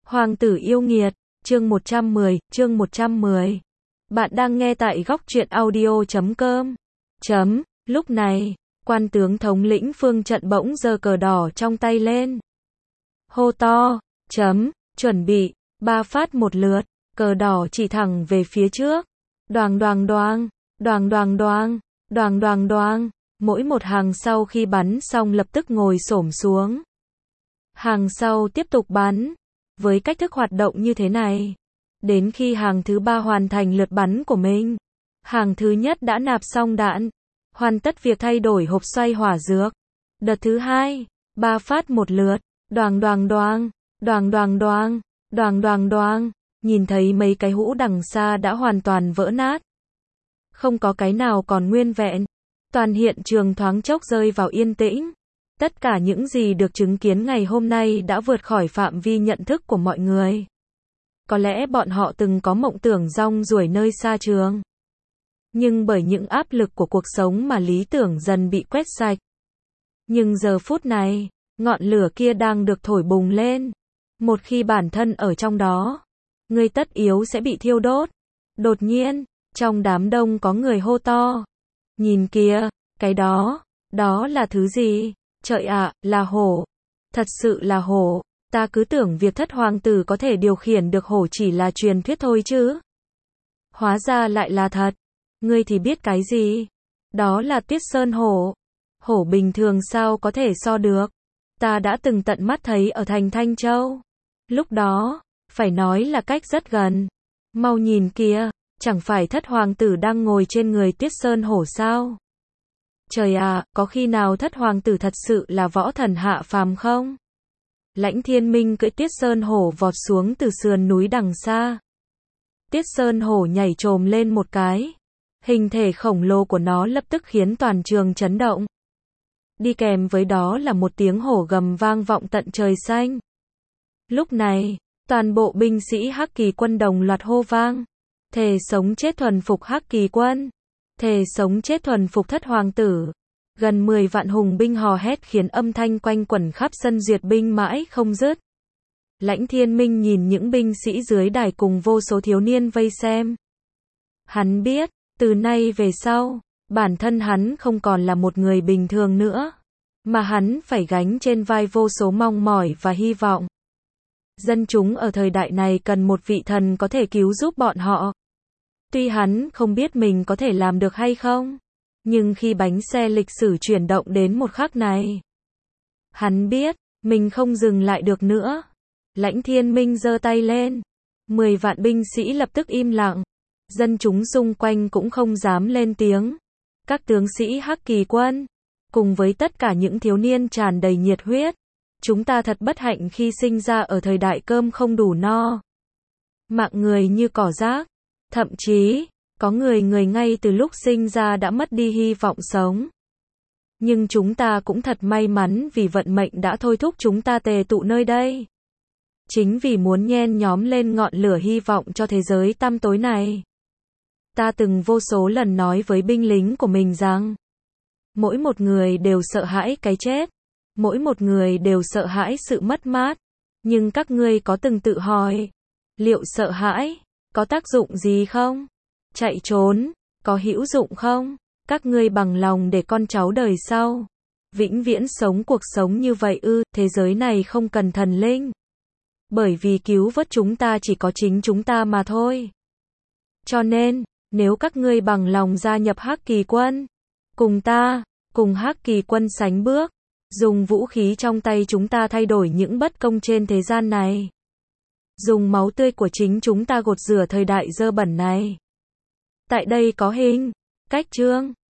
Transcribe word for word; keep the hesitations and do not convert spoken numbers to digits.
Hoàng tử yêu nghiệt, chương một trăm mười, chương một trăm mười. Bạn đang nghe tại góc truyện audio chấm com. Chấm, lúc này, quan tướng thống lĩnh phương trận bỗng giơ cờ đỏ trong tay lên. Hô to, chấm, chuẩn bị, ba phát một lượt, cờ đỏ chỉ thẳng về phía trước. Đoàng đoàng đoàng, đoàng đoàng đoàng, đoàng đoàng đoàng, mỗi một hàng sau khi bắn xong lập tức ngồi xổm xuống. Hàng sau tiếp tục bắn. Với cách thức hoạt động như thế này, đến khi hàng thứ ba hoàn thành lượt bắn của mình, hàng thứ nhất đã nạp xong đạn, hoàn tất việc thay đổi hộp xoay hỏa dược. Đợt thứ hai, ba phát một lượt, đoàng đoàng đoàng, đoàng đoàng đoàng, đoàng đoàng đoàng, nhìn thấy mấy cái hũ đằng xa đã hoàn toàn vỡ nát. Không có cái nào còn nguyên vẹn. Toàn hiện trường thoáng chốc rơi vào yên tĩnh. Tất cả những gì được chứng kiến ngày hôm nay đã vượt khỏi phạm vi nhận thức của mọi người. Có lẽ bọn họ từng có mộng tưởng rong ruổi nơi xa trường. Nhưng bởi những áp lực của cuộc sống mà lý tưởng dần bị quét sạch. Nhưng giờ phút này, ngọn lửa kia đang được thổi bùng lên. Một khi bản thân ở trong đó, người tất yếu sẽ bị thiêu đốt. Đột nhiên, trong đám đông có người hô to. Nhìn kìa, cái đó, đó là thứ gì? Trời ạ, là hổ. Thật sự là hổ. Ta cứ tưởng việc thất hoàng tử có thể điều khiển được hổ chỉ là truyền thuyết thôi chứ. Hóa ra lại là thật. Ngươi thì biết cái gì? Đó là Tuyết Sơn hổ. Hổ bình thường sao có thể so được? Ta đã từng tận mắt thấy ở thành Thanh Châu. Lúc đó, phải nói là cách rất gần. Mau nhìn kìa, chẳng phải thất hoàng tử đang ngồi trên người Tuyết Sơn hổ sao? Trời ạ, có khi nào thất hoàng tử thật sự là võ thần hạ phàm không? Lãnh Thiên Minh cưỡi Tuyết Sơn hổ vọt xuống từ sườn núi đằng xa. Tuyết Sơn hổ nhảy chồm lên một cái. Hình thể khổng lồ của nó lập tức khiến toàn trường chấn động. Đi kèm với đó là một tiếng hổ gầm vang vọng tận trời xanh. Lúc này, toàn bộ binh sĩ Hắc Kỳ quân đồng loạt hô vang. Thề sống chết thuần phục Hắc Kỳ quân. Thề sống chết thuần phục thất hoàng tử. Gần mười vạn hùng binh hò hét khiến âm thanh quanh quẩn khắp sân duyệt binh mãi không dứt. Lãnh Thiên Minh nhìn những binh sĩ dưới đài cùng vô số thiếu niên vây xem. Hắn biết, từ nay về sau, bản thân hắn không còn là một người bình thường nữa, mà hắn phải gánh trên vai vô số mong mỏi và hy vọng. Dân chúng ở thời đại này cần một vị thần có thể cứu giúp bọn họ. Tuy hắn không biết mình có thể làm được hay không, nhưng khi bánh xe lịch sử chuyển động đến một khắc này, hắn biết, mình không dừng lại được nữa. Lãnh Thiên Minh giơ tay lên. Mười vạn binh sĩ lập tức im lặng. Dân chúng xung quanh cũng không dám lên tiếng. Các tướng sĩ Hắc Kỳ quân, cùng với tất cả những thiếu niên tràn đầy nhiệt huyết. Chúng ta thật bất hạnh khi sinh ra ở thời đại cơm không đủ no. Mạng người như cỏ rác. Thậm chí, có người người ngay từ lúc sinh ra đã mất đi hy vọng sống. Nhưng chúng ta cũng thật may mắn vì vận mệnh đã thôi thúc chúng ta tề tụ nơi đây. Chính vì muốn nhen nhóm lên ngọn lửa hy vọng cho thế giới tăm tối này. Ta từng vô số lần nói với binh lính của mình rằng, mỗi một người đều sợ hãi cái chết. Mỗi một người đều sợ hãi sự mất mát. Nhưng các ngươi có từng tự hỏi, liệu sợ hãi có tác dụng gì không? Chạy trốn, có hữu dụng không? Các ngươi bằng lòng để con cháu đời sau vĩnh viễn sống cuộc sống như vậy ư? Thế giới này không cần thần linh. Bởi vì cứu vớt chúng ta chỉ có chính chúng ta mà thôi. Cho nên, nếu các ngươi bằng lòng gia nhập Hắc Kỳ quân, cùng ta, cùng Hắc Kỳ quân sánh bước, dùng vũ khí trong tay chúng ta thay đổi những bất công trên thế gian này. Dùng máu tươi của chính chúng ta gột rửa thời đại dơ bẩn này. Tại đây có hình, cách chương,